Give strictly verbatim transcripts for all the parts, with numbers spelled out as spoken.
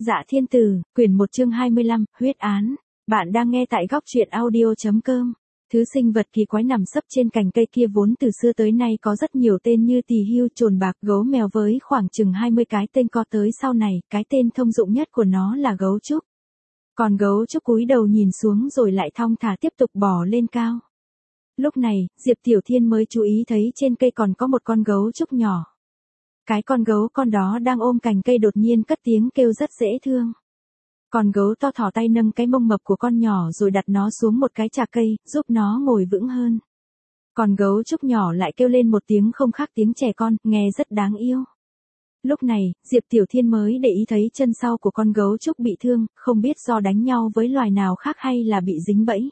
Dạ Thiên Tử, quyển một chương hai mươi lăm, huyết án. Bạn đang nghe tại góc truyện audio.com. Thứ sinh vật kỳ quái nằm sấp trên cành cây kia vốn từ xưa tới nay có rất nhiều tên như tỳ hưu, trồn bạc, gấu mèo với khoảng chừng hai mươi cái tên, có tới sau này, cái tên thông dụng nhất của nó là gấu trúc. Còn gấu trúc cúi đầu nhìn xuống rồi lại thong thả tiếp tục bò lên cao. Lúc này, Diệp Tiểu Thiên mới chú ý thấy trên cây còn có một con gấu trúc nhỏ. Cái con gấu con đó đang ôm cành cây đột nhiên cất tiếng kêu rất dễ thương. Con gấu to thỏ tay nâng cái mông mập của con nhỏ rồi đặt nó xuống một cái chạc cây, giúp nó ngồi vững hơn. Con gấu trúc nhỏ lại kêu lên một tiếng không khác tiếng trẻ con, nghe rất đáng yêu. Lúc này, Diệp Tiểu Thiên mới để ý thấy chân sau của con gấu trúc bị thương, không biết do đánh nhau với loài nào khác hay là bị dính bẫy.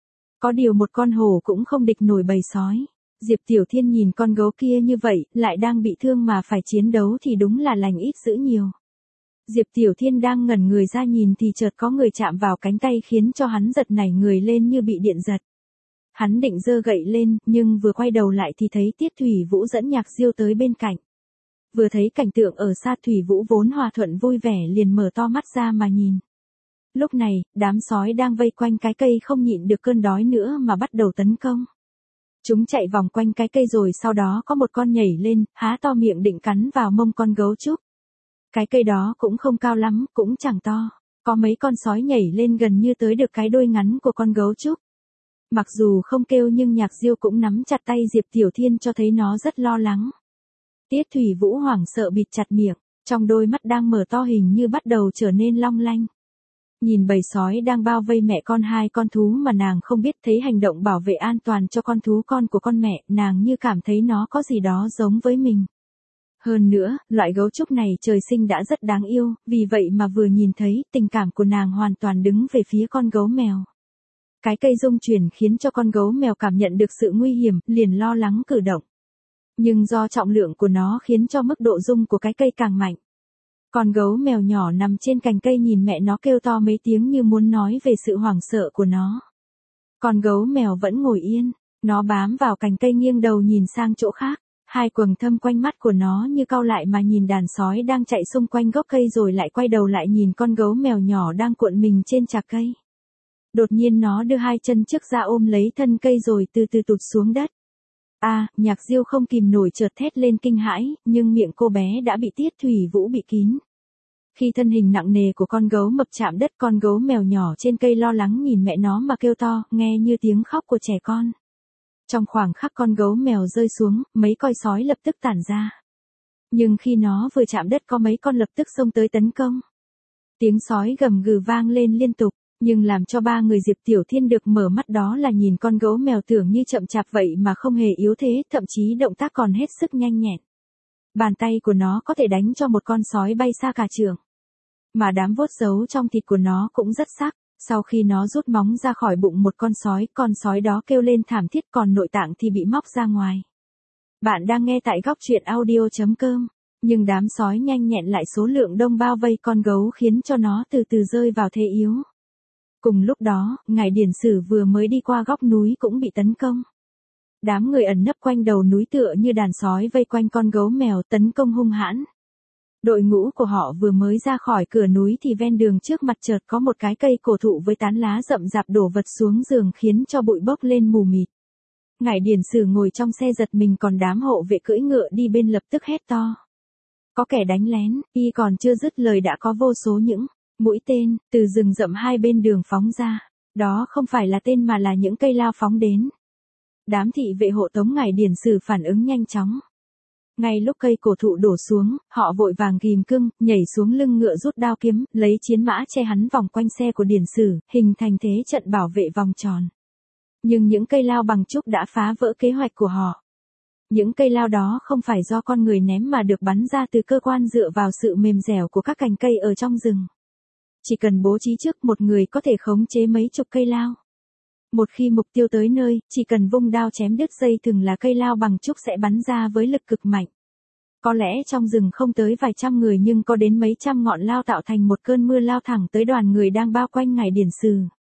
Có điều một con hổ cũng không địch nổi bầy sói. Diệp Tiểu Thiên nhìn con gấu kia như vậy, lại đang bị thương mà phải chiến đấu thì đúng là lành ít dữ nhiều. Diệp Tiểu Thiên đang ngẩn người ra nhìn thì chợt có người chạm vào cánh tay khiến cho hắn giật nảy người lên như bị điện giật. Hắn định giơ gậy lên, nhưng vừa quay đầu lại thì thấy Tiết Thủy Vũ dẫn Nhạc Diêu tới bên cạnh. Vừa thấy cảnh tượng ở xa, Thủy Vũ vốn hòa thuận vui vẻ liền mở to mắt ra mà nhìn. Lúc này, đám sói đang vây quanh cái cây không nhịn được cơn đói nữa mà bắt đầu tấn công. Chúng chạy vòng quanh cái cây rồi sau đó có một con nhảy lên, há to miệng định cắn vào mông con gấu trúc. Cái cây đó cũng không cao lắm, cũng chẳng to. Có mấy con sói nhảy lên gần như tới được cái đuôi ngắn của con gấu trúc. Mặc dù không kêu nhưng Nhạc Diêu cũng nắm chặt tay Diệp Tiểu Thiên cho thấy nó rất lo lắng. Tiết Thủy Vũ hoảng sợ bịt chặt miệng, trong đôi mắt đang mở to hình như bắt đầu trở nên long lanh. Nhìn bầy sói đang bao vây mẹ con hai con thú mà nàng không biết, thấy hành động bảo vệ an toàn cho con thú con của con mẹ, nàng như cảm thấy nó có gì đó giống với mình. Hơn nữa, loại gấu trúc này trời sinh đã rất đáng yêu, vì vậy mà vừa nhìn thấy, tình cảm của nàng hoàn toàn đứng về phía con gấu mèo. Cái cây rung chuyển khiến cho con gấu mèo cảm nhận được sự nguy hiểm, liền lo lắng cử động. Nhưng do trọng lượng của nó khiến cho mức độ rung của cái cây càng mạnh. Con gấu mèo nhỏ nằm trên cành cây nhìn mẹ nó kêu to mấy tiếng như muốn nói về sự hoảng sợ của nó. Con gấu mèo vẫn ngồi yên, nó bám vào cành cây nghiêng đầu nhìn sang chỗ khác. Hai quầng thâm quanh mắt của nó như cau lại mà nhìn đàn sói đang chạy xung quanh gốc cây rồi lại quay đầu lại nhìn con gấu mèo nhỏ đang cuộn mình trên chạc cây. Đột nhiên nó đưa hai chân trước ra ôm lấy thân cây rồi từ từ tụt xuống đất. A, à, Nhạc Diêu không kìm nổi chợt thét lên kinh hãi, nhưng miệng cô bé đã bị Tiết Thủy Vũ bịt kín. Khi thân hình nặng nề của con gấu mập chạm đất, con gấu mèo nhỏ trên cây lo lắng nhìn mẹ nó mà kêu to, nghe như tiếng khóc của trẻ con. Trong khoảng khắc con gấu mèo rơi xuống, mấy coi sói lập tức tản ra. Nhưng khi nó vừa chạm đất có mấy con lập tức xông tới tấn công. Tiếng sói gầm gừ vang lên liên tục, nhưng làm cho ba người Diệp Tiểu Thiên được mở mắt đó là nhìn con gấu mèo tưởng như chậm chạp vậy mà không hề yếu thế, thậm chí động tác còn hết sức nhanh nhẹn. Bàn tay của nó có thể đánh cho một con sói bay xa cả trường. Mà đám vuốt giấu trong thịt của nó cũng rất sắc. Sau khi nó rút móng ra khỏi bụng một con sói, con sói đó kêu lên thảm thiết, còn nội tạng thì bị móc ra ngoài. Bạn đang nghe tại góc truyện audio.com, nhưng đám sói nhanh nhẹn lại số lượng đông bao vây con gấu khiến cho nó từ từ rơi vào thế yếu. Cùng lúc đó, Ngải Điển Sử vừa mới đi qua góc núi cũng bị tấn công. Đám người ẩn nấp quanh đầu núi tựa như đàn sói vây quanh con gấu mèo tấn công hung hãn. Đội ngũ của họ vừa mới ra khỏi cửa núi thì ven đường trước mặt chợt có một cái cây cổ thụ với tán lá rậm rạp đổ vật xuống giường khiến cho bụi bốc lên mù mịt. Ngải Điển Sử ngồi trong xe giật mình, còn đám hộ vệ cưỡi ngựa đi bên lập tức hét to. Có kẻ đánh lén, y còn chưa dứt lời đã có vô số những mũi tên từ rừng rậm hai bên đường phóng ra. Đó không phải là tên mà là những cây lao phóng đến. Đám thị vệ hộ tống Ngải Điển Sử phản ứng nhanh chóng. Ngay lúc cây cổ thụ đổ xuống, họ vội vàng ghim cưng, nhảy xuống lưng ngựa rút đao kiếm, lấy chiến mã che hắn vòng quanh xe của Điển Sử, hình thành thế trận bảo vệ vòng tròn. Nhưng những cây lao bằng trúc đã phá vỡ kế hoạch của họ. Những cây lao đó không phải do con người ném mà được bắn ra từ cơ quan dựa vào sự mềm dẻo của các cành cây ở trong rừng. Chỉ cần bố trí trước, một người có thể khống chế mấy chục cây lao. Một khi mục tiêu tới nơi, chỉ cần vung đao chém đứt dây thừng là cây lao bằng trúc sẽ bắn ra với lực cực mạnh. Có lẽ trong rừng không tới vài trăm người nhưng có đến mấy trăm ngọn lao tạo thành một cơn mưa lao thẳng tới đoàn người đang bao quanh Ngải Điển Sử.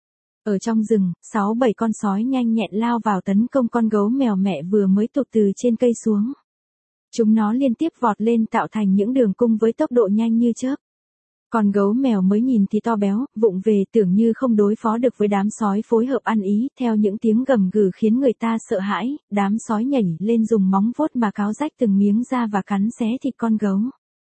Ở trong rừng, sáu bảy con sói nhanh nhẹn lao vào tấn công con gấu mèo mẹ vừa mới tụt từ trên cây xuống. Chúng nó liên tiếp vọt lên tạo thành những đường cung với tốc độ nhanh như chớp. Con gấu mèo mới nhìn thì to béo, vụng về, tưởng như không đối phó được với đám sói phối hợp ăn ý, theo những tiếng gầm gừ khiến người ta sợ hãi, đám sói nhảy lên dùng móng vuốt mà cáo rách từng miếng da và cắn xé thịt con gấu.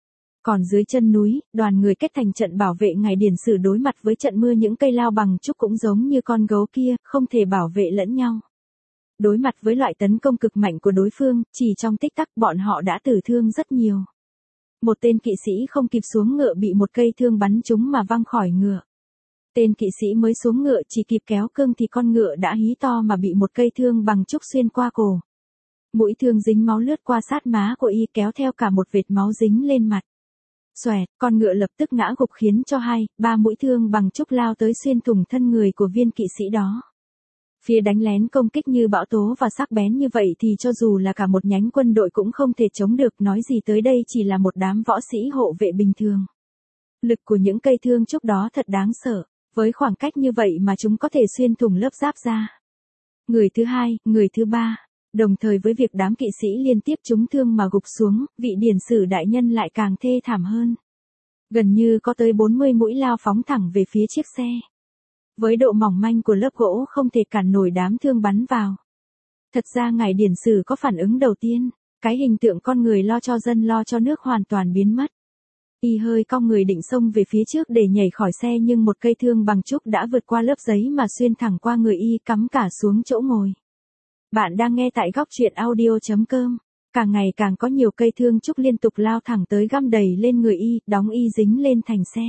Còn dưới chân núi, đoàn người kết thành trận bảo vệ ngày Điển Sử đối mặt với trận mưa những cây lao bằng trúc cũng giống như con gấu kia, không thể bảo vệ lẫn nhau. Đối mặt với loại tấn công cực mạnh của đối phương, chỉ trong tích tắc bọn họ đã tử thương rất nhiều. Một tên kỵ sĩ không kịp xuống ngựa bị một cây thương bắn trúng mà văng khỏi ngựa. Tên kỵ sĩ mới xuống ngựa chỉ kịp kéo cương thì con ngựa đã hí to mà bị một cây thương bằng trúc xuyên qua cổ. Mũi thương dính máu lướt qua sát má của y kéo theo cả một vệt máu dính lên mặt. Xoẹt, con ngựa lập tức ngã gục khiến cho hai, ba mũi thương bằng trúc lao tới xuyên thủng thân người của viên kỵ sĩ đó. Phía đánh lén công kích như bão tố và sắc bén như vậy thì cho dù là cả một nhánh quân đội cũng không thể chống được, nói gì tới đây chỉ là một đám võ sĩ hộ vệ bình thường. Lực của những cây thương trúc đó thật đáng sợ, với khoảng cách như vậy mà chúng có thể xuyên thủng lớp giáp da. Người thứ hai, người thứ ba, đồng thời với việc đám kỵ sĩ liên tiếp trúng thương mà gục xuống, vị Điển Sử đại nhân lại càng thê thảm hơn. Gần như có tới bốn mươi mũi lao phóng thẳng về phía chiếc xe. Với độ mỏng manh của lớp gỗ không thể cản nổi đám thương bắn vào. Thật ra ngài Điển Sử có phản ứng đầu tiên, cái hình tượng con người lo cho dân lo cho nước hoàn toàn biến mất. Y hơi cong người định xông về phía trước để nhảy khỏi xe nhưng một cây thương bằng trúc đã vượt qua lớp giấy mà xuyên thẳng qua người y cắm cả xuống chỗ ngồi. Bạn đang nghe tại góc truyện audio chấm com. Càng ngày càng có nhiều cây thương trúc liên tục lao thẳng tới găm đầy lên người y, đóng y dính lên thành xe.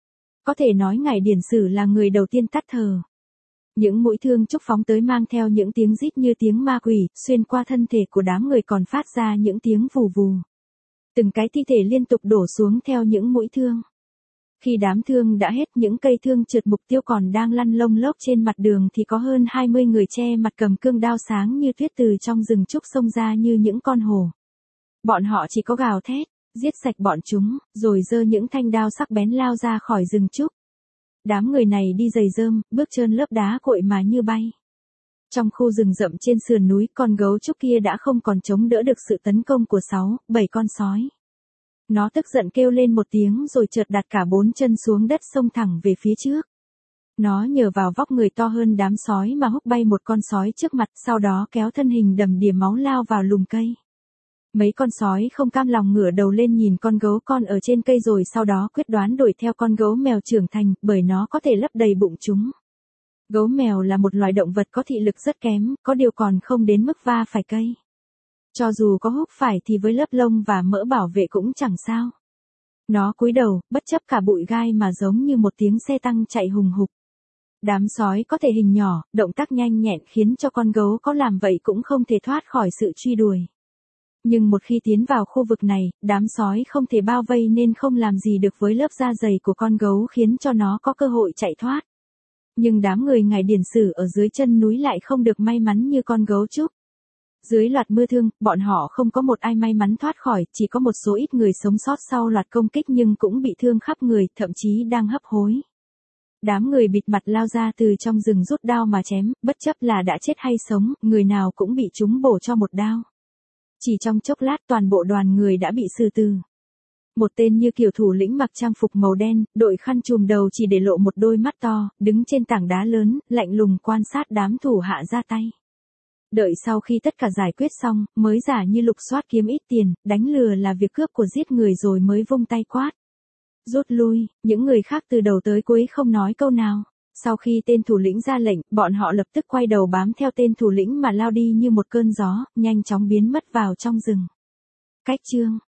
Có thể nói ngài Điển Sử là người đầu tiên tắt thở. Những mũi thương trúc phóng tới mang theo những tiếng rít như tiếng ma quỷ, xuyên qua thân thể của đám người còn phát ra những tiếng vù vù. Từng cái thi thể liên tục đổ xuống theo những mũi thương. Khi đám thương đã hết, những cây thương trượt mục tiêu còn đang lăn lông lốc trên mặt đường thì có hơn hai mươi người che mặt cầm cương đao sáng như tuyết từ trong rừng trúc xông ra như những con hổ. Bọn họ chỉ có gào thét, giết sạch bọn chúng, rồi giơ những thanh đao sắc bén lao ra khỏi rừng trúc. Đám người này đi giày rơm, bước trơn lớp đá cội mà như bay. Trong khu rừng rậm trên sườn núi, con gấu trúc kia đã không còn chống đỡ được sự tấn công của sáu, bảy con sói. Nó tức giận kêu lên một tiếng rồi chợt đặt cả bốn chân xuống đất xông thẳng về phía trước. Nó nhờ vào vóc người to hơn đám sói mà húc bay một con sói trước mặt, sau đó kéo thân hình đầm đìa máu lao vào lùm cây. Mấy con sói không cam lòng ngửa đầu lên nhìn con gấu con ở trên cây rồi sau đó quyết đoán đuổi theo con gấu mèo trưởng thành, bởi nó có thể lấp đầy bụng chúng. Gấu mèo là một loài động vật có thị lực rất kém, có điều còn không đến mức va phải cây. Cho dù có húc phải thì với lớp lông và mỡ bảo vệ cũng chẳng sao. Nó cúi đầu, bất chấp cả bụi gai mà giống như một tiếng xe tăng chạy hùng hục. Đám sói có thể hình nhỏ, động tác nhanh nhẹn khiến cho con gấu có làm vậy cũng không thể thoát khỏi sự truy đuổi. Nhưng một khi tiến vào khu vực này, đám sói không thể bao vây nên không làm gì được với lớp da dày của con gấu khiến cho nó có cơ hội chạy thoát. Nhưng đám người ngài Điển Sử ở dưới chân núi lại không được may mắn như con gấu trúc. Dưới loạt mưa thương, bọn họ không có một ai may mắn thoát khỏi, chỉ có một số ít người sống sót sau loạt công kích nhưng cũng bị thương khắp người, thậm chí đang hấp hối. Đám người bịt mặt lao ra từ trong rừng rút đao mà chém, bất chấp là đã chết hay sống, người nào cũng bị chúng bổ cho một đao. Chỉ trong chốc lát toàn bộ đoàn người đã bị xử tử. Một tên như kiểu thủ lĩnh mặc trang phục màu đen, đội khăn trùm đầu chỉ để lộ một đôi mắt to, đứng trên tảng đá lớn, lạnh lùng quan sát đám thủ hạ ra tay. Đợi sau khi tất cả giải quyết xong, mới giả như lục soát kiếm ít tiền, đánh lừa là việc cướp của giết người rồi mới vung tay quát. Rút lui, những người khác từ đầu tới cuối không nói câu nào. Sau khi tên thủ lĩnh ra lệnh, bọn họ lập tức quay đầu bám theo tên thủ lĩnh mà lao đi như một cơn gió, nhanh chóng biến mất vào trong rừng. Cách chương